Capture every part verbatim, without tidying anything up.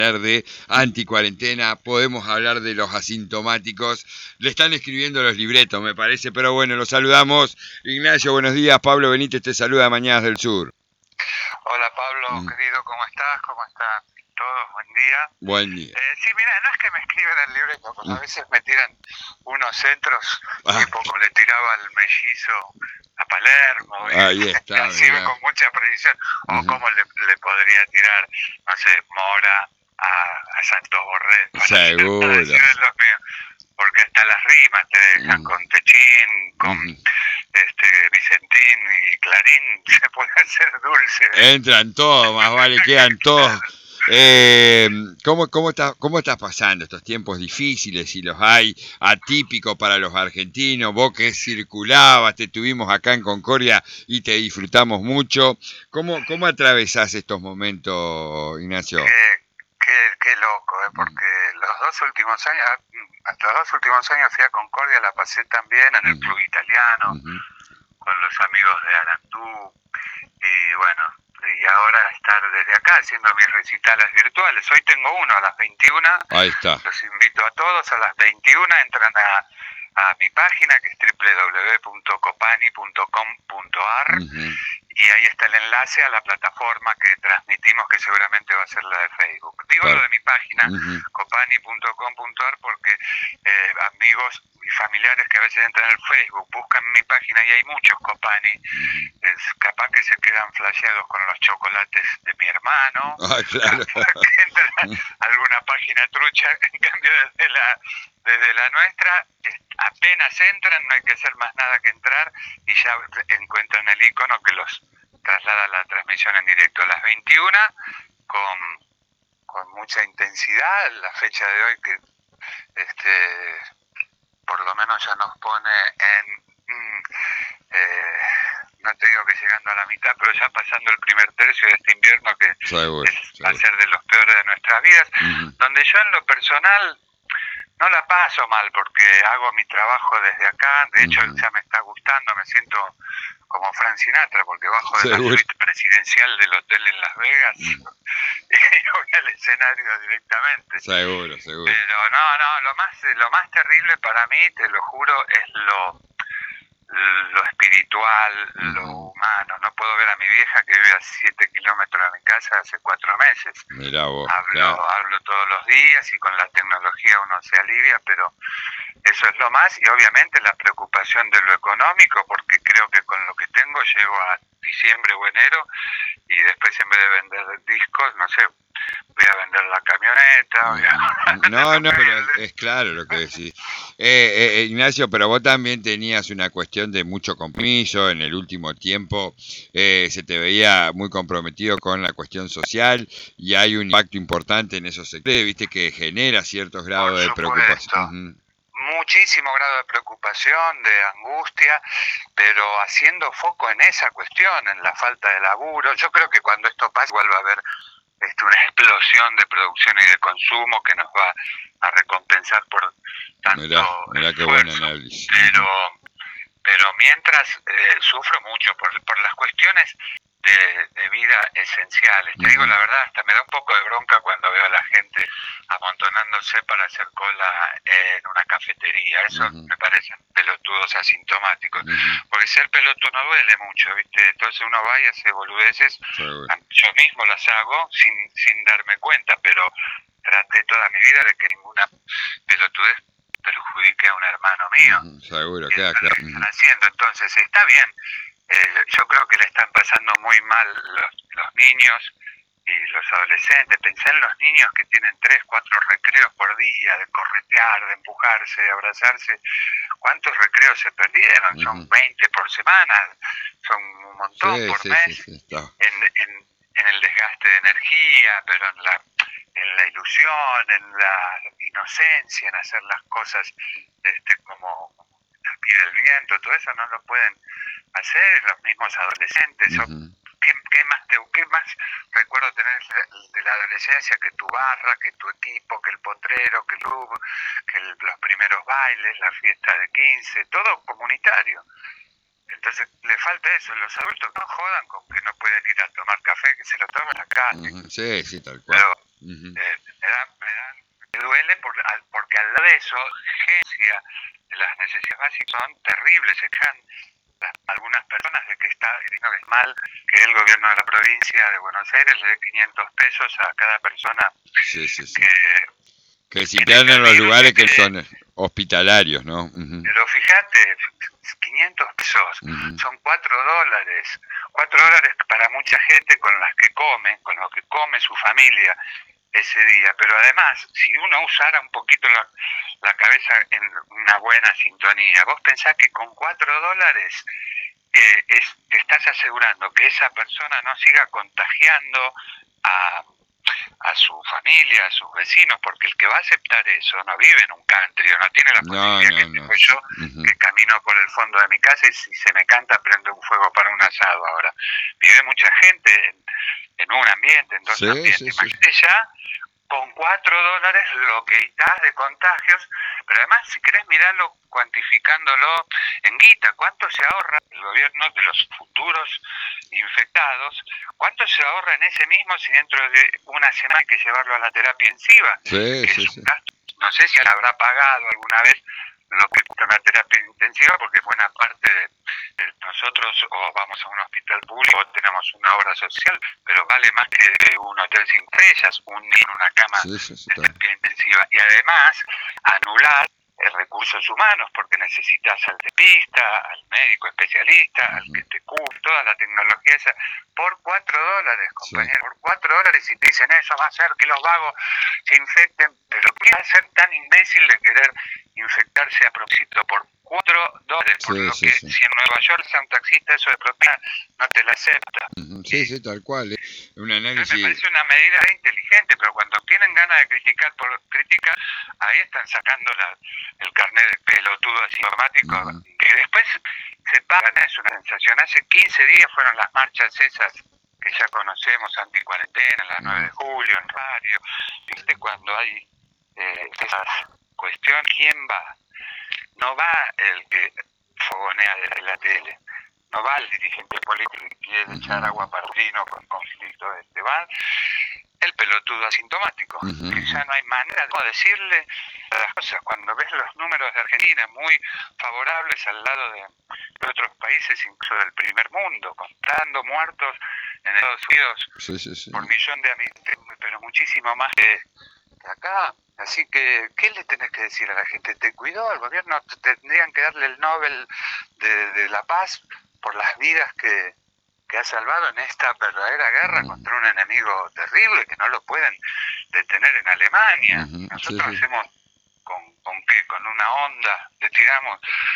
de anticuarentena, podemos hablar de los asintomáticos. Le están escribiendo los libretos, me parece, pero bueno, los saludamos. Ignacio, buenos días. Pablo Benítez te saluda, Mañanas del Sur. Hola Pablo, mm. querido, ¿cómo estás? ¿Cómo están todos? Buen día. Buen día. Eh, sí, mira, no es que me escriben el libreto, porque mm. a veces me tiran unos centros, ah. tipo como le tiraba el mellizo a Palermo, ahí está, así con mucha precisión, o uh-huh. como le, le podría tirar, no sé, Mora a, a Santos Borrell. Seguro. Los míos, porque hasta las rimas te dejan uh-huh. con Techín, con uh-huh. este Vicentín y Clarín, se puede hacer dulce. Entran todos, más vale, quedan todos. Eh, ¿cómo, cómo, está, ¿Cómo estás pasando estos tiempos difíciles, si los hay, atípicos para los argentinos? Vos que circulabas, te tuvimos acá en Concordia y te disfrutamos mucho. ¿Cómo, cómo atravesás estos momentos, Ignacio? Qué, qué, qué loco, ¿eh? Porque los dos últimos años, los dos últimos años fui a Concordia, la pasé también en el Club Italiano, uh-huh. con los amigos de Arandú, y bueno, y ahora estar desde acá haciendo mis recitales virtuales. Hoy tengo uno a las veintiuna. Ahí está. Los invito a todos a las veintiuna. Entran a, a mi página, que es doble u doble u doble u punto copani punto com punto a r, uh-huh. y ahí está el enlace a la plataforma que transmitimos, que seguramente va a ser la de Facebook. Digo claro. Lo de mi página, uh-huh. copani punto com punto a r, porque eh, amigos y familiares que a veces entran en el Facebook, buscan mi página y hay muchos Copani, uh-huh. es capaz que se quedan flasheados con los chocolates de mi hermano, ah, claro. que entran a alguna página trucha, en cambio desde la, desde la nuestra, apenas entran, no hay que hacer más nada que entrar y ya encuentran el icono que los traslada a la transmisión en directo. A las veintiuna, con, con mucha intensidad, la fecha de hoy que este por lo menos ya nos pone en, mm, eh, no te digo que llegando a la mitad, pero ya pasando el primer tercio de este invierno que seguro, es, seguro. va a ser de los peores de nuestras vidas, uh-huh. donde yo en lo personal no la paso mal porque hago mi trabajo desde acá, de hecho uh-huh. ya me está gustando, me siento como Frank Sinatra, porque bajo de seguro. La suite presidencial del hotel en Las Vegas uh-huh. y voy al escenario directamente. Seguro, seguro. Pero no, no, lo más, lo más terrible para mí, te lo juro, es lo, lo espiritual, uh-huh. lo humano. No puedo ver a mi vieja que vive a siete kilómetros de mi casa hace cuatro meses. Mirá vos, hablo, claro. hablo todos los días y con la tecnología uno se alivia, pero eso es lo más, y obviamente la preocupación de lo económico, porque creo que con lo que tengo llego a diciembre o enero y después en vez de vender discos, no sé, voy a vender la camioneta. Voy a... No, no, pero es claro lo que decís. Eh, eh, Ignacio, pero vos también tenías una cuestión de mucho compromiso en el último tiempo, eh, se te veía muy comprometido con la cuestión social y hay un impacto importante en esos sectores, viste que genera ciertos grados de preocupación. Uh-huh. Muchísimo grado de preocupación, de angustia, pero haciendo foco en esa cuestión, en la falta de laburo. Yo creo que cuando esto pase igual va a haber este, una explosión de producción y de consumo que nos va a recompensar por tanto mirá, mirá qué buen análisis. Pero, pero mientras eh, sufro mucho por, por las cuestiones de, de vida esenciales. Te uh-huh. digo la verdad, hasta me da un poco de bronca cuando veo a la gente amontonándose para hacer cola en una cafetería. Eso uh-huh. me parecen pelotudos asintomáticos. Uh-huh. Porque ser pelotudo no duele mucho, ¿viste? Entonces uno va y hace boludeces. Uh-huh. Yo mismo las hago sin, sin darme cuenta, pero traté toda mi vida de que ninguna pelotudez perjudique a un hermano mío. Uh-huh. Seguro, y queda eso claro. Lo que están haciendo. Entonces está bien. Eh, yo creo que le están pasando muy mal los, los niños y los adolescentes. Pensé en los niños que tienen tres, cuatro recreos por día, de corretear, de empujarse, de abrazarse. ¿Cuántos recreos se perdieron? Uh-huh. Son veinte por semana, son un montón sí, por sí, mes, sí, sí, en, en, en el desgaste de energía, pero en la, en la ilusión, en la inocencia, en hacer las cosas este, como al pie del viento. Todo eso no lo pueden hacer los mismos adolescentes. Uh-huh. ¿Qué, qué, más te, ¿Qué más recuerdo tener de la adolescencia que tu barra, que tu equipo, que el potrero, que el club, que el, los primeros bailes, la fiesta de quince, todo comunitario? Entonces le falta eso. Los adultos no jodan con que no pueden ir a tomar café, que se lo tomen acá. Uh-huh. Sí, sí, tal cual. Pero Uh-huh. eh, me, da, me, da, me duele por, al, porque al lado de eso, urgencia de las necesidades básicas son terribles, se quejan algunas personas de que está no, es mal que el gobierno de la provincia de Buenos Aires le dé quinientos pesos a cada persona sí, sí, sí. que, que se internen en los lugares que son hospitalarios, ¿no? Uh-huh. Pero fíjate, quinientos pesos, uh-huh. son cuatro dólares, cuatro dólares para mucha gente con las que come, con lo que come su familia ese día, pero además, si uno usara un poquito la, la cabeza en una buena sintonía, vos pensás que con cuatro dólares eh, es, te estás asegurando que esa persona no siga contagiando a, a su familia, a sus vecinos, porque el que va a aceptar eso no vive en un country, o no tiene la posibilidad no, no, que tengo no. yo, uh-huh. que camino por el fondo de mi casa y si se me canta prendo un fuego para un asado ahora. Vive mucha gente en, en un ambiente, en dos sí, ambientes. Sí, imagínate sí. ya con cuatro dólares lo que estás de contagios, pero además si querés mirarlo cuantificándolo en guita, ¿cuánto se ahorra el gobierno de los futuros infectados? ¿Cuánto se ahorra en ese mismo si dentro de una semana hay que llevarlo a la terapia intensiva? Sí, que sí, es un sí. gasto, no sé si habrá pagado alguna vez lo que cuesta una terapia intensiva, porque buena parte de, de nosotros o vamos a un hospital público o tenemos una obra social, pero vale más que un hotel sin estrellas, un niño en una cama sí, sí, sí, de terapia intensiva. Y además, anular recursos humanos, porque necesitas al dentista, al médico especialista, uh-huh. al que te cubre, toda la tecnología esa, por cuatro dólares, compañero, sí. por cuatro dólares, y te dicen eso va a hacer que los vagos se infecten, pero ¿qué va a ser tan imbécil de querer infectarse a propósito por cuatro dólares? Por sí, lo sí, que sí. si en Nueva York sea un taxista eso de propina no te la acepta. Uh-huh. Sí, sí, tal cual. ¿eh? Un análisis... Me parece una medida inteligente, pero cuando tienen ganas de criticar por criticar, ahí están sacando la, el carnet de pelotudo asintomático, uh-huh. que después se pagan, es una sensación. Hace quince días fueron las marchas esas que ya conocemos, anti-cuarentena, la nueve de julio, en radio. ¿Viste cuando hay eh, esas cuestiones? ¿Quién va? No va el que fogonea desde la tele. No va el dirigente político que quiere uh-huh. echar agua para el vino con conflicto este, va el pelotudo asintomático, uh-huh. que ya no hay manera de decirle las cosas. Cuando ves los números de Argentina muy favorables al lado de, de otros países, incluso del primer mundo, contando muertos en Estados Unidos sí, sí, sí. por millón de habitantes, pero muchísimo más que, que acá. Así que, ¿qué le tenés que decir a la gente? ¿Te cuidó? Al gobierno tendrían que darle el Nobel de, de la Paz por las vidas que, que ha salvado en esta verdadera guerra uh-huh. contra un enemigo terrible que no lo pueden detener en Alemania. Uh-huh. Nosotros sí, sí. hacemos con, con qué, con una onda, le tiramos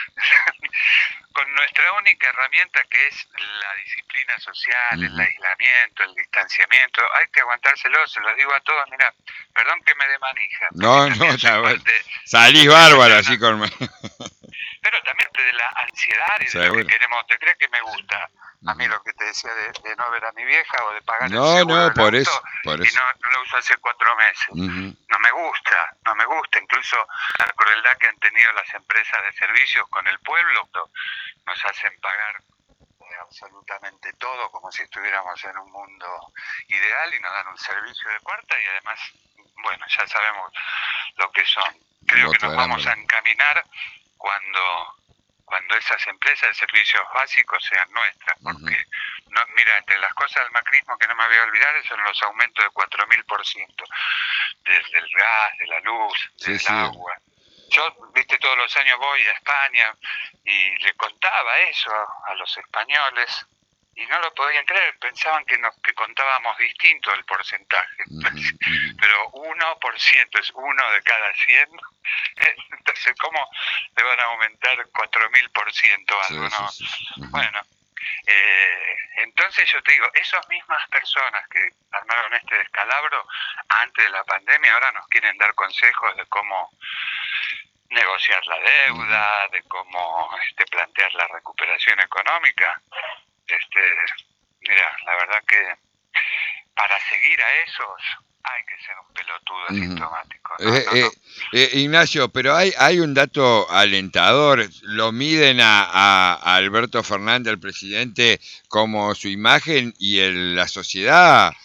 con nuestra única herramienta que es la disciplina social, uh-huh. el aislamiento, el distanciamiento. Hay que aguantárselo, se lo digo a todos, mira, perdón que me dé manija. No, no, está bueno. Salís bárbaro así con... Pero también de la ansiedad y de Seguro. Lo que queremos. ¿Te crees que me gusta a mí lo que te decía de, de no ver a mi vieja o de pagar no, el seguro no, del por auto eso, por y eso. no, no lo uso hace cuatro meses? Uh-huh. No me gusta, no me gusta. Incluso la crueldad que han tenido las empresas de servicios con el pueblo, nos hacen pagar eh, absolutamente todo como si estuviéramos en un mundo ideal y nos dan un servicio de cuarta y además, bueno, ya sabemos lo que son. Creo que nos vamos a encaminar cuando cuando esas empresas de servicios básicos sean nuestras, porque, uh-huh. no, mira, entre las cosas del macrismo que no me voy a olvidar son los aumentos de cuatro mil por ciento, del, del gas, de la luz, sí, del sí. agua. Yo, viste, todos los años voy a España y le contaba eso a, a los españoles y no lo podían creer, pensaban que nos que contábamos distinto el porcentaje, uh-huh, uh-huh. pero uno por ciento es uno de cada cien, entonces ¿cómo le van a aumentar cuatro mil por ciento algo? Sí, ¿no? Sí, sí. Uh-huh. Bueno, eh, entonces yo te digo, esas mismas personas que armaron este descalabro antes de la pandemia ahora nos quieren dar consejos de cómo negociar la deuda, uh-huh. de cómo este, plantear la recuperación económica. Este, mira, la verdad que para seguir a esos hay que ser un pelotudo asintomático. ¿No? Eh, no, no. Eh, eh, Ignacio, pero hay, hay un dato alentador. Lo miden a, a, a Alberto Fernández, el presidente, como su imagen y el, la sociedad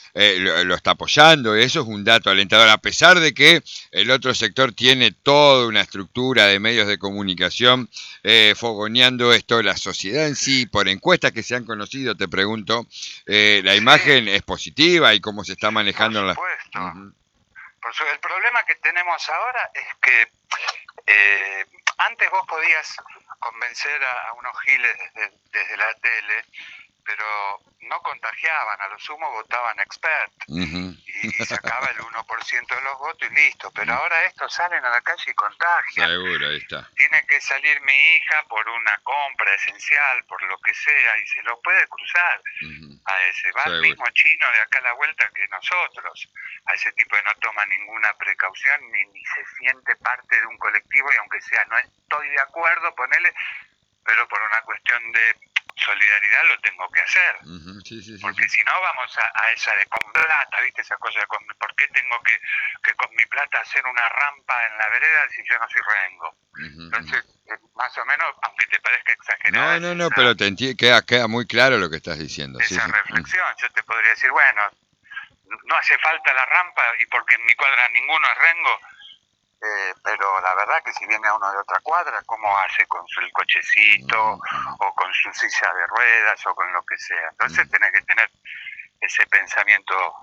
eh, lo, lo está apoyando. Eso es un dato alentador, a pesar de que el otro sector tiene toda una estructura de medios de comunicación eh, fogoneando esto. La sociedad en sí, por encuestas que se han conocido, te pregunto, eh, la Sí, imagen es positiva y cómo se está por manejando en la... supuesto. Ujú. Por su- el problema que tenemos ahora es que eh, antes vos podías convencer a, a unos giles desde, desde la tele, pero no contagiaban, a lo sumo votaban expert Ujú. y, y sacaba el uno por ciento de los votos y listo. Pero ahora estos salen a la calle y contagian. Seguro, ahí está. Tiene que salir mi hija por una compra esencial, por lo que sea, y se lo puede cruzar Ujú. a ese. Va el Seguro. mismo chino de acá a la vuelta que nosotros. A ese tipo que no toma ninguna precaución ni, ni se siente parte de un colectivo, y aunque sea no estoy de acuerdo, ponele, pero por una cuestión de solidaridad lo tengo que hacer. Ujú. Sí, sí, sí, Porque sí. si no vamos a, a esa de con plata, ¿viste? Esa cosa de con, ¿por qué tengo que, que con mi plata hacer una rampa en la vereda si yo no soy rengo? Ujú, Entonces, ujú. eh, más o menos, aunque te parezca exagerada, No, no, es no, esa, pero te enti- queda, queda muy claro lo que estás diciendo. Sí, esa sí. Ujú. reflexión. Yo te podría decir, bueno, no hace falta la rampa y porque en mi cuadra ninguno es rengo, eh, pero la verdad que si viene a uno de otra cuadra, ¿cómo hace con su el cochecito Ujú, ujú. o con su silla de ruedas o con lo que sea? Entonces Ujú. tenés que tener ese pensamiento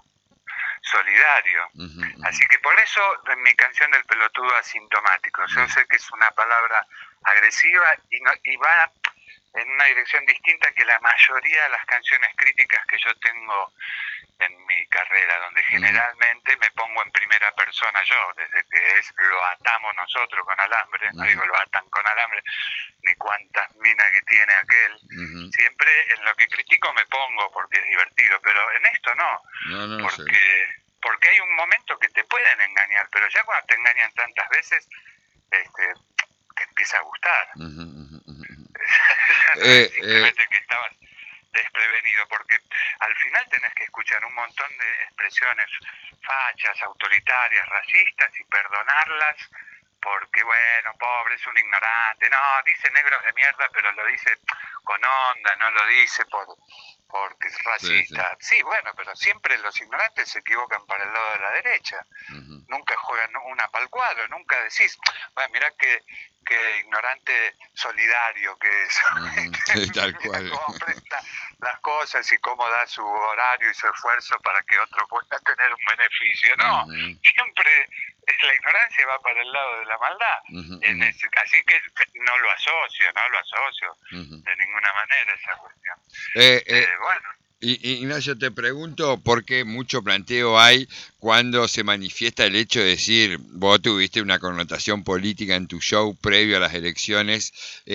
solidario. Ujú, ujú. Así que por eso en mi canción del pelotudo asintomático, yo Ujú. sé que es una palabra agresiva y, no, y va en una dirección distinta que la mayoría de las canciones críticas que yo tengo en mi carrera, donde generalmente me pongo en primera persona yo, desde que es lo atamos nosotros con alambre, no digo lo atan con alambre, ni cuántas minas que tiene aquel, Ujú. siempre en lo que critico me pongo porque es divertido, pero en esto no, No, no, seguro. porque porque hay un momento que te pueden engañar, pero ya cuando te engañan tantas veces, este, te empieza a gustar. Ujú, ujú, ujú, ujú. No es Eh, eh, simplemente que estabas desprevenido, porque al final tenés que escuchar un montón de expresiones fachas, autoritarias, racistas y perdonarlas porque, bueno, pobre, es un ignorante. No, dice negros de mierda, pero lo dice con onda, no lo dice por porque es sí, sí. racista. Sí, bueno, pero siempre los ignorantes se equivocan para el lado de la derecha. Ujú. Nunca juegan una para el cuadro, nunca decís, bueno, mirá que, que ignorante solidario que es. Ujú. Sí, tal Mirá cual. cómo presta las cosas y cómo da su horario y su esfuerzo para que otro pueda tener un beneficio. No, Ujú. siempre es la ignorancia va para el lado de la maldad. Ujú, En ujú, ese, así que no lo asocio, no lo asocio ujú. de ninguna manera esa cuestión. Eh, eh, Eh, bueno, Y, y, Ignacio, te pregunto porque mucho planteo hay cuando se manifiesta el hecho de decir, vos tuviste una connotación política en tu show previo a las elecciones,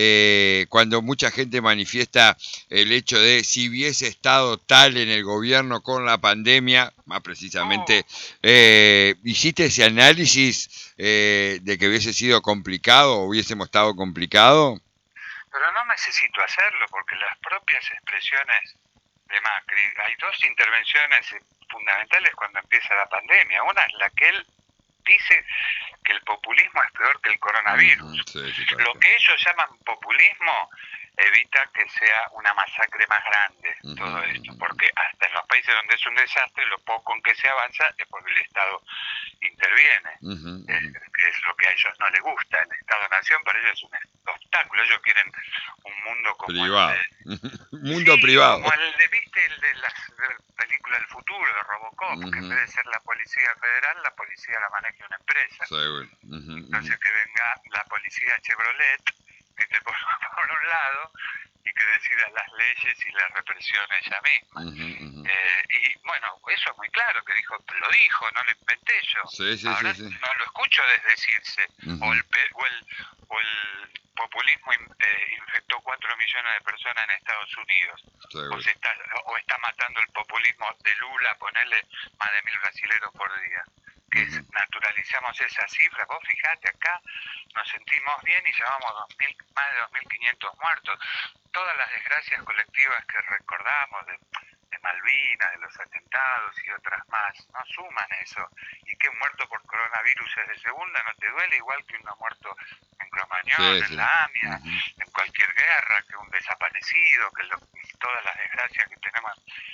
eh, cuando mucha gente manifiesta el hecho de si hubiese estado tal en el gobierno con la pandemia, más precisamente, eh, ¿hiciste ese análisis eh, de que hubiese sido complicado o hubiésemos estado complicado? pero no necesito hacerlo porque las propias expresiones de Macri, hay dos intervenciones fundamentales cuando empieza la pandemia. Una es la que él dice que el populismo es peor que el coronavirus. Uh-huh, sí, sí, Lo que ellos llaman populismo evita que sea una masacre más grande uh-huh, todo esto, uh-huh. porque hasta en los países donde es un desastre, lo poco en que se avanza es porque el Estado interviene, Uh-huh, uh-huh. eh, que es lo que a ellos no les gusta. El Estado-Nación para ellos es un obstáculo, ellos quieren un mundo como privado. el de... Mundo sí, privado. como el de, viste, el de las películas del futuro, de Robocop, Uh-huh. que en vez de ser la Policía Federal, la policía la maneja una empresa. Seguro. Uh-huh, Entonces uh-huh. que venga la policía Chevrolet, ¿viste? Por, por un lado, y que decida las leyes y la represión ella misma. Uh-huh, uh-huh. Eh, y bueno, eso es muy claro, que dijo, lo dijo, no lo inventé yo. Sí, sí, Ahora sí, sí. no lo escucho desdecirse. Uh-huh. O, el, o, el, o el populismo eh, infectó cuatro millones de personas en Estados Unidos. O, se está, o está matando el populismo de Lula, ponerle más de mil brasileros por día. Que uh-huh. es, naturalizamos esas cifras. Vos fijate, acá nos sentimos bien y llevamos dos mil, más de dos mil quinientos muertos. Todas las desgracias colectivas que recordamos de, de Malvinas, de los atentados y otras más, no suman eso. Y que un muerto por coronavirus es de segunda, no te duele igual que uno muerto en Cromañón, sí, sí. en la AMIA, uh-huh. en cualquier guerra, que un desaparecido, que lo, todas las desgracias que tenemos eh,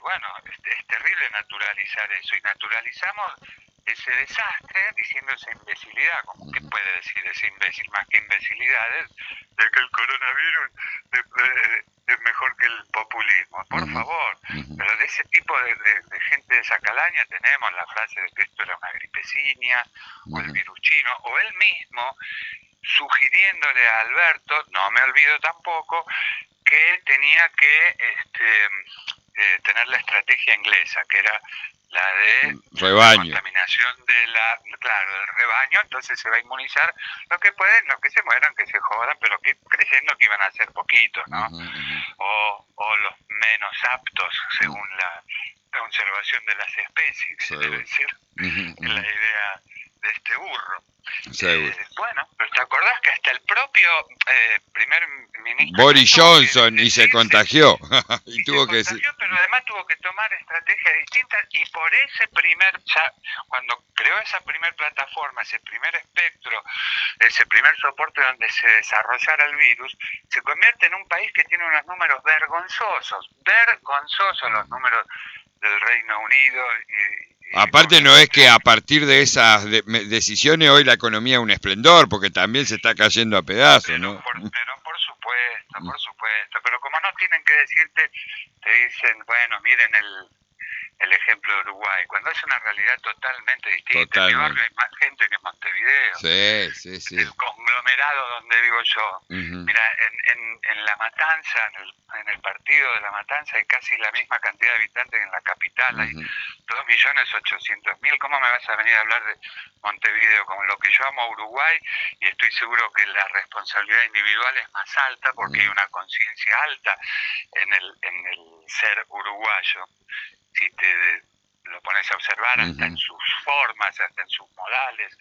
bueno, es, es terrible naturalizar eso, y naturalizamos ese desastre diciendo esa imbecilidad, como que puede decir ese imbécil más que imbecilidades, de que el coronavirus es, es, es mejor que el populismo. Por Uh-huh. favor, Uh-huh. pero de ese tipo de, de, de gente de esa calaña tenemos la frase de que esto era una gripeciña, uh-huh, o el virus chino, o él mismo sugiriéndole a Alberto, no me olvido tampoco, que tenía que este, eh, tener la estrategia inglesa, que era la de rebaño, la contaminación de la, claro, del rebaño. Entonces se va a inmunizar los que pueden, los que se mueran, que se jodan, pero que creyendo que iban a ser poquitos, ¿no? Uh-huh, uh-huh. O, o los menos aptos, según uh-huh, la conservación de las especies, sí, debe decir, uh-huh, uh-huh, la idea de este burro. Eh, bueno, pero ¿te acordás que hasta el propio eh, primer ministro Boris Johnson y se contagió y, y tuvo se que contagió, decir... pero además tuvo que tomar estrategias distintas, y por ese primer, ya, cuando creó esa primer plataforma, ese primer espectro, ese primer soporte donde se desarrollara el virus, se convierte en un país que tiene unos números vergonzosos, vergonzosos los números del Reino Unido. Y, aparte no es que a partir de esas de decisiones hoy la economía es un esplendor, porque también se está cayendo a pedazos, pero, ¿no? Por, pero por supuesto, por supuesto, pero como no tienen que decirte, te dicen, bueno, miren el, el ejemplo de Uruguay, cuando es una realidad totalmente distinta. Totalmente. En mi barrio hay más gente que en Montevideo. Sí, sí, sí. El conglomerado donde vivo yo. Uh-huh. Mira, en, en, en La Matanza, en el, en el partido de La Matanza, hay casi la misma cantidad de habitantes que en la capital. Uh-huh. Hay dos millones ochocientos mil. ¿Cómo me vas a venir a hablar de Montevideo? Con lo que yo amo a Uruguay, y estoy seguro que la responsabilidad individual es más alta, porque uh-huh, hay una conciencia alta en el, en el ser uruguayo. Si te lo pones a observar, uh-huh, hasta en sus formas, hasta en sus modales,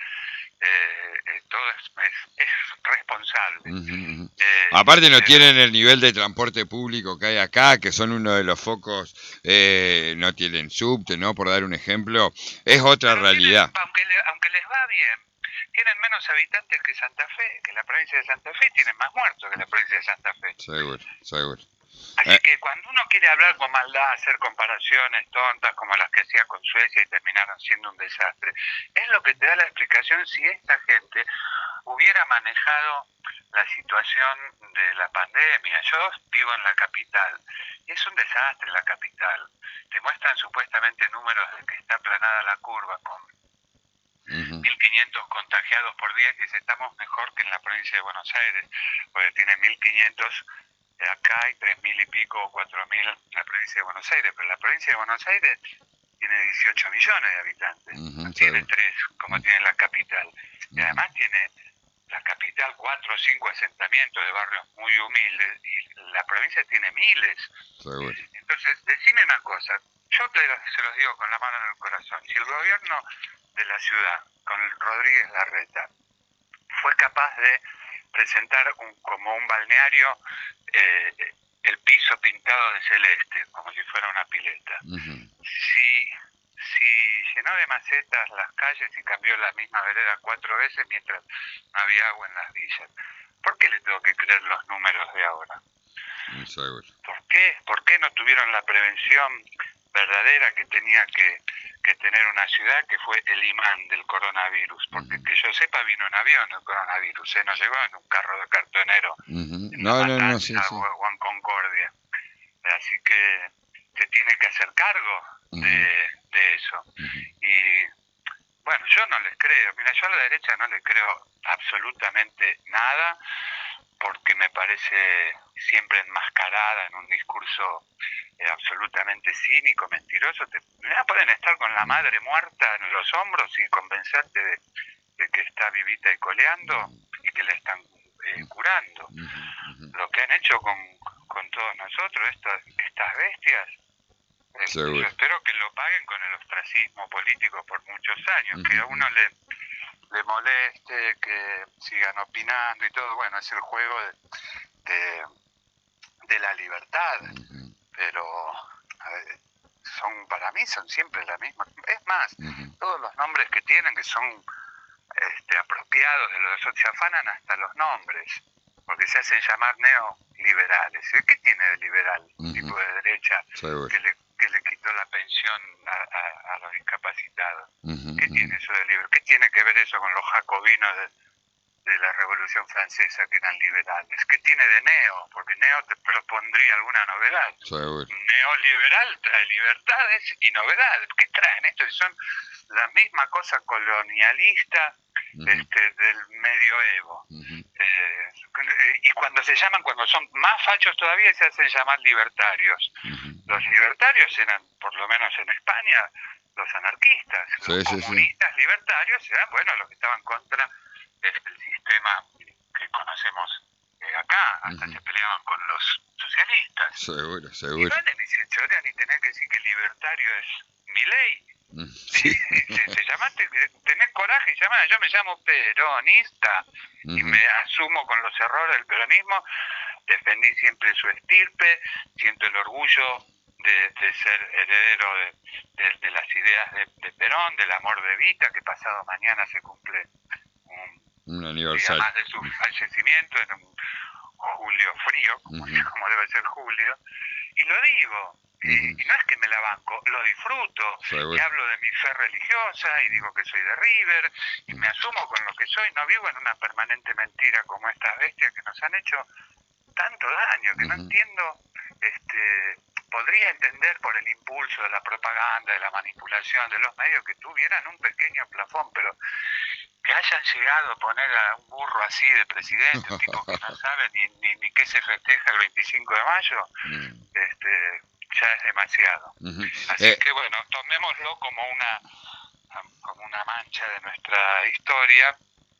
eh, eh, todo es, es, es responsable. Uh-huh. Eh, Aparte no eh, tienen el nivel de transporte público que hay acá, que son uno de los focos, eh, no tienen subte, ¿no? Por dar un ejemplo, es otra realidad. Tienen, aunque, le, aunque les va bien, tienen menos habitantes que Santa Fe, que la provincia de Santa Fe, tienen más muertos que la provincia de Santa Fe. Seguro, seguro. Así que cuando uno quiere hablar con maldad, hacer comparaciones tontas como las que hacía con Suecia y terminaron siendo un desastre, es lo que te da la explicación si esta gente hubiera manejado la situación de la pandemia. Yo vivo en la capital y es un desastre la capital. Te muestran supuestamente números de que está aplanada la curva con uh-huh, mil quinientos contagiados por día, que estamos mejor que en la provincia de Buenos Aires, porque tiene mil quinientos. Acá hay tres mil y pico o cuatro mil en la provincia de Buenos Aires, pero la provincia de Buenos Aires tiene dieciocho millones de habitantes, uh-huh, no tiene tres como uh-huh, tiene la capital, uh-huh, y además tiene la capital cuatro o cinco asentamientos de barrios muy humildes, y la provincia tiene miles. Seguro. Entonces, decime una cosa, yo te lo, se los digo con la mano en el corazón, si el gobierno de la ciudad, con el Rodríguez Larreta, fue capaz de presentar un, como un balneario, eh, el piso pintado de celeste, como si fuera una pileta. Uh-huh. Si, si llenó de macetas las calles y cambió la misma vereda cuatro veces mientras no había agua en las villas, ¿por qué le tengo que creer los números de ahora? Seguro. ¿Por qué? ¿Por qué no tuvieron la prevención verdadera que tenía que, que tener una ciudad, que fue el imán del coronavirus? Porque uh-huh, que yo sepa, vino en avión el coronavirus, ¿eh? No llegó en un carro de cartonero, uh-huh, en no, la no, Matanza, no, sí, sí. o en Concordia. Así que se tiene que hacer cargo uh-huh, de, de eso. Uh-huh. Y bueno, yo no les creo. Mira, yo a la derecha no le creo absolutamente nada, porque me parece siempre enmascarada en un discurso eh, absolutamente cínico, mentiroso. Te, ya pueden estar con la madre muerta en los hombros y convencerte de, de que está vivita y coleando y que le están eh, curando. Lo que han hecho con, con todos nosotros, estas, estas bestias, eh, yo espero que lo paguen con el ostracismo político por muchos años, que a uno le... le moleste, que sigan opinando y todo. Bueno, es el juego de, de, de la libertad, uh-huh, pero a ver, son, para mí son siempre la misma. Es más, uh-huh, todos los nombres que tienen, que son este, apropiados de los, se afanan hasta los nombres, porque se hacen llamar neoliberales. ¿Qué tiene de liberal un uh-huh, tipo de derecha que le, que le atención a, a, a los discapacitados. Ujú, ¿Qué ujú. tiene eso de libre? ¿Qué tiene que ver eso con los jacobinos de, de la Revolución Francesa, que eran liberales? ¿Qué tiene de neo? Porque neo te propondría alguna novedad. Seguro. Neoliberal trae libertades y novedades. ¿Qué traen estos? Son la misma cosa colonialista Ujú, este, del medioevo. ujú. Eh, y cuando se llaman, cuando son más fachos todavía, se hacen llamar libertarios. Ujú. Los libertarios eran, por lo menos en España, los anarquistas. Sí, Los sí, sí. comunistas libertarios eran, bueno, los que estaban contra el, el sistema que conocemos eh, acá. Hasta Ujú. se peleaban con los socialistas. Seguro, Y seguro. no ni se chorean ni tener que decir que libertario es Milei. Mm, sí. Se, se llamaste, tenés coraje y llamá, yo me llamo peronista y Ujú. me asumo con los errores del peronismo, defendí siempre su estirpe, siento el orgullo de, de ser heredero de, de, de las ideas de, de Perón, del amor de Evita, que pasado mañana se cumple un Un día aniversario. más de su fallecimiento en un julio frío, como, Ujú. como debe ser julio, y lo digo. Y, Ujú. y no es que me la banco, lo disfruto, Seguro. y hablo de mi fe religiosa, y digo que soy de River, y me asumo con lo que soy, no vivo en una permanente mentira como estas bestias que nos han hecho tanto daño, que no Ujú. entiendo, este, podría entender por el impulso de la propaganda, de la manipulación de los medios, que tuvieran un pequeño plafón, pero que hayan llegado a poner a un burro así de presidente, un tipo que no sabe ni, ni, ni qué se festeja el veinticinco de mayo, Mm. este, ya es demasiado. Ujú. Así Eh, que bueno, tomémoslo como una, como una mancha de nuestra historia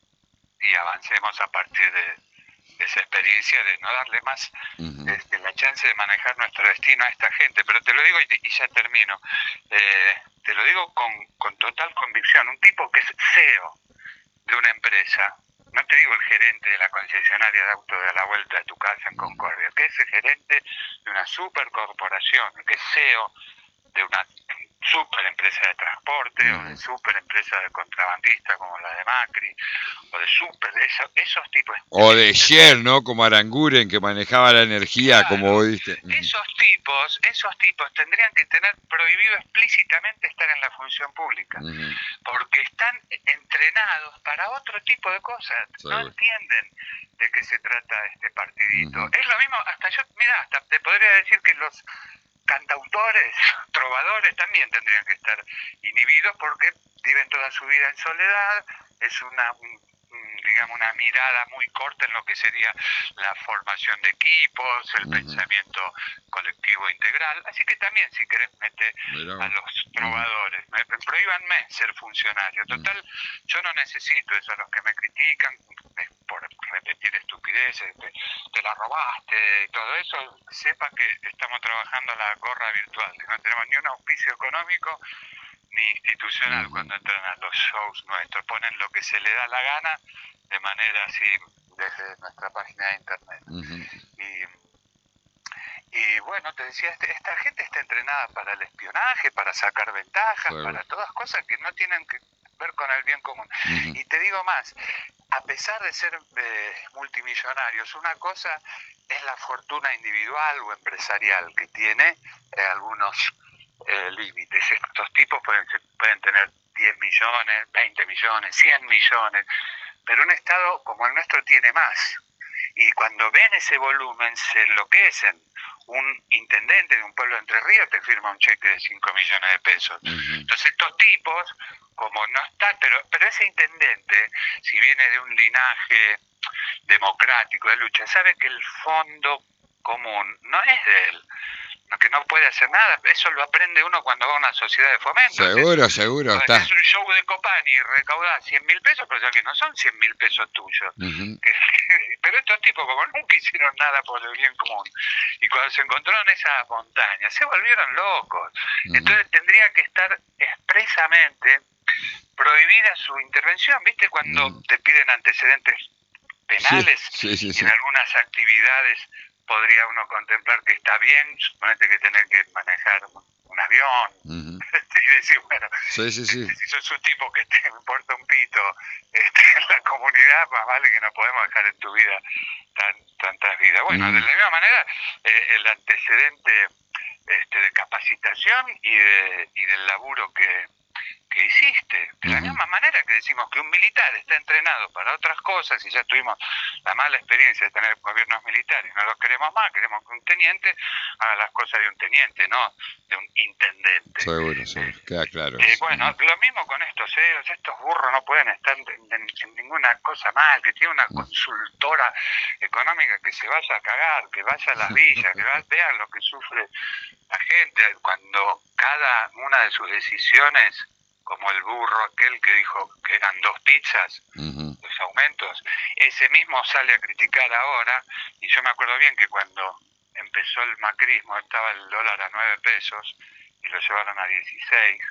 y avancemos a partir de, de esa experiencia, de no darle más ujú. este, la chance de manejar nuestro destino a esta gente. Pero te lo digo y, y ya termino, eh, te lo digo con, con total convicción, un tipo que es C E O de una empresa, no te digo el gerente de la concesionaria de autos de a la vuelta de tu casa en Concordia, que es el gerente de una supercorporación, que es C E O de una super empresa de transporte, o de super empresa de contrabandista como la de Macri, o de super, eso, esos tipos. O de Shell, ¿no? Como Aranguren, que manejaba la energía, Claro, como vos viste. Ujú. esos tipos, esos tipos tendrían que tener prohibido explícitamente estar en la función pública, Ujú. porque están entrenados para otro tipo de cosas, no Seguro. entienden de qué se trata este partidito. Ujú. Es lo mismo, hasta yo, mira, hasta te podría decir que los cantautores, trovadores también tendrían que estar inhibidos porque viven toda su vida en soledad, es una, digamos, una mirada muy corta en lo que sería la formación de equipos, el Ujú. pensamiento colectivo integral, así que también si querés mete Mirá a vos. los Ujú. trovadores, me, prohíbanme ser funcionario, total, yo no necesito eso, a los que me critican por repetir estupideces, te, te la robaste y todo eso, sepa que estamos trabajando la gorra virtual, que no tenemos ni un auspicio económico ni institucional Ujú. cuando entran a los shows nuestros, ponen lo que se le da la gana de manera así desde nuestra página de internet. Ujú. Y, y bueno, te decía, este, esta gente está entrenada para el espionaje, para sacar ventajas, Seguro. para todas cosas que no tienen que ver con el bien común. Ujú. Y te digo más, a pesar de ser eh, multimillonarios, una cosa es la fortuna individual o empresarial que tiene eh, algunos eh, límites. Estos tipos pueden, pueden tener diez millones, veinte millones, cien millones, pero un Estado como el nuestro tiene más. Y cuando ven ese volumen se enloquecen. Un intendente de un pueblo de Entre Ríos te firma un cheque de cinco millones de pesos. Ujú. Entonces estos tipos, como no está, pero, pero ese intendente, si viene de un linaje democrático de lucha, sabe que el fondo común no es de él, que no puede hacer nada, eso lo aprende uno cuando va a una sociedad de fomento. Seguro, seguro, Entonces, está. es un show de Copani y recaudás cien mil pesos, pero ya que no son cien mil pesos tuyos. Ujú. Pero estos tipos, como nunca hicieron nada por el bien común, y cuando se encontraron esa montaña, se volvieron locos. Ujú. Entonces tendría que estar expresamente prohibida su intervención. ¿Viste cuando Ujú. te piden antecedentes penales Sí, sí, y sí. en algunas actividades podría uno contemplar que está bien, suponete que tener que manejar un, un avión, Ujú. y decir, bueno, Sí, sí, sí. si sos un tipo que te importa un pito este, en la comunidad, más vale que no podemos dejar en tu vida tan, tantas vidas. Bueno, Ujú. de la misma manera, eh, el antecedente este, de capacitación y, de, y del laburo que, que hiciste. De la Ujú. misma manera que decimos que un militar está entrenado para otras cosas, y ya tuvimos la mala experiencia de tener gobiernos militares, no los queremos más, queremos que un teniente haga las cosas de un teniente, no de un intendente. Seguro, seguro, queda claro Eh, eso. bueno, Ujú. lo mismo con estos C E Os, estos burros no pueden estar en, en- en ninguna cosa mal, que tiene una consultora económica que se vaya a cagar, que vaya a las villas, que va- vea lo que sufre la gente cuando cada una de sus decisiones, como el burro aquel que dijo que eran dos pizzas, Ujú. los aumentos, ese mismo sale a criticar ahora, y yo me acuerdo bien que cuando empezó el macrismo estaba el dólar a nueve pesos y lo llevaron a dieciséis,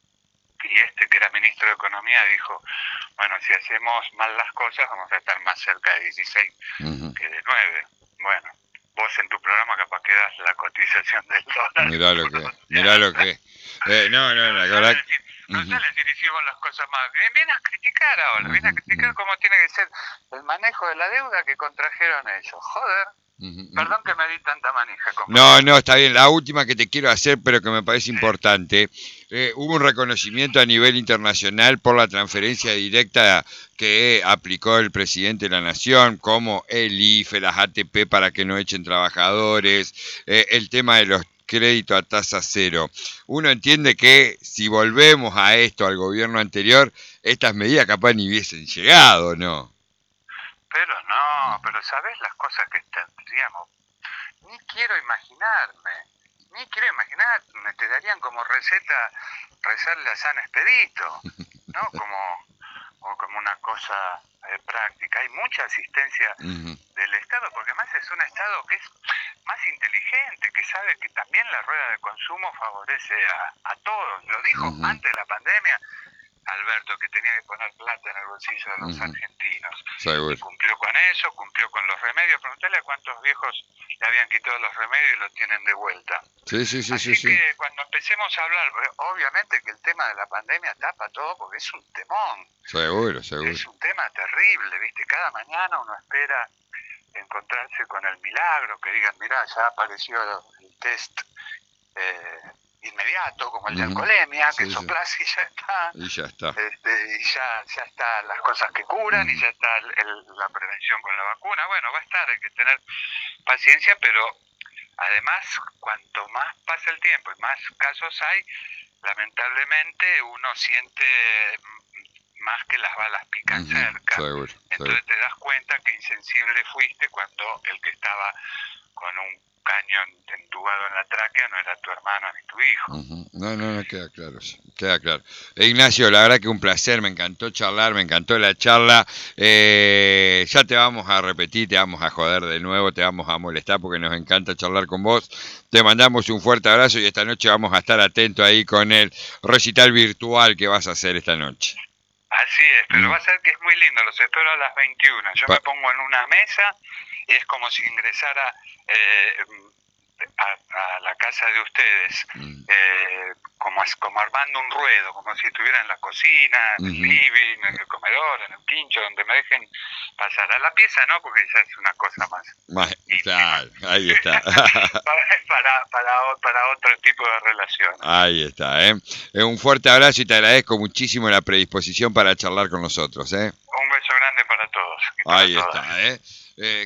y este que era ministro de Economía dijo, bueno, si hacemos mal las cosas vamos a estar más cerca de dieciséis Ujú. que de nueve. Bueno, vos en tu programa capaz que das la cotización del dólar. Mirá lo que, mirá lo que. Eh, no, no, no la sale a verdad. decir, no Ujú. sale a decir hicimos las cosas más. Viene, viene a criticar ahora, viene a Ujú, criticar ujú. cómo tiene que ser el manejo de la deuda que contrajeron ellos. Joder, Ujú, ujú. perdón que me di tanta manija, No, compañero. no, está bien. La última que te quiero hacer, pero que me parece importante. Eh, hubo un reconocimiento a nivel internacional por la transferencia directa que aplicó el presidente de la Nación, como el I F E, las A T P para que no echen trabajadores, eh, el tema de los créditos a tasa cero. Uno entiende que si volvemos a esto, al gobierno anterior, estas medidas capaz ni hubiesen llegado, ¿no? Pero no, pero ¿sabés las cosas que tendríamos? Ni quiero imaginarme, ni quiero imaginar, me te darían como receta rezarle a San Expedito, ¿no? Como, o como una cosa eh, práctica. Hay mucha asistencia Ujú, del Estado, porque además es un Estado que es más inteligente, que sabe que también la rueda de consumo favorece a, a todos. Lo dijo ujú, antes de la pandemia Alberto, que tenía que poner plata en el bolsillo de los ujú. argentinos. Y Seguro. cumplió con eso, cumplió con los remedios. Preguntale a cuántos viejos le habían quitado los remedios y los tienen de vuelta. Sí, sí, sí, sí, Así sí. que cuando empecemos a hablar, obviamente que el tema de la pandemia tapa todo porque es un temón. Seguro, seguro. Es un tema terrible, ¿viste? Cada mañana uno espera encontrarse con el milagro, que digan, mirá, ya apareció el test eh, inmediato, como el de Ujú. alcoholemia, que Sí, sí. soplás y ya está. Y ya está. Este, y ya, ya está las cosas que curan y Ujú. ya está el- el- la prevención con la vacuna. Bueno, va a estar, hay que tener paciencia, pero además, cuanto más pasa el tiempo y más casos hay, lamentablemente uno siente mm, más que las balas pican Ujú. cerca. Seguro, seguro. Entonces te das cuenta que insensible fuiste cuando el que estaba con un caño entubado en la tráquea no era tu hermano ni tu hijo. Ujú. No, no, no, queda claro, sí, queda claro. Eh, Ignacio, la verdad que un placer, me encantó charlar, me encantó la charla. Eh, ya te vamos a repetir, te vamos a joder de nuevo, te vamos a molestar porque nos encanta charlar con vos. Te mandamos un fuerte abrazo y esta noche vamos a estar atentos ahí con el recital virtual que vas a hacer esta noche. Así es, pero Mm. va a ser que es muy lindo, los espero a las veintiuna. Yo Pa- me pongo en una mesa y es como si ingresara eh, a, a la casa de ustedes, Mm. eh, como, es, como armando un ruedo, como si estuviera en la cocina, en el Ujú. living, en el comedor, en el quincho, donde me dejen pasar. A la pieza no, porque ya es una cosa más Ma- íntima. Claro, ahí está. para, para, para, para otro tipo de relación. Ahí está, ¿eh? Eh, Un fuerte abrazo y te agradezco muchísimo la predisposición para charlar con nosotros, ¿eh? Un beso grande para todos y para Ahí todas. está, ¿eh? Eh,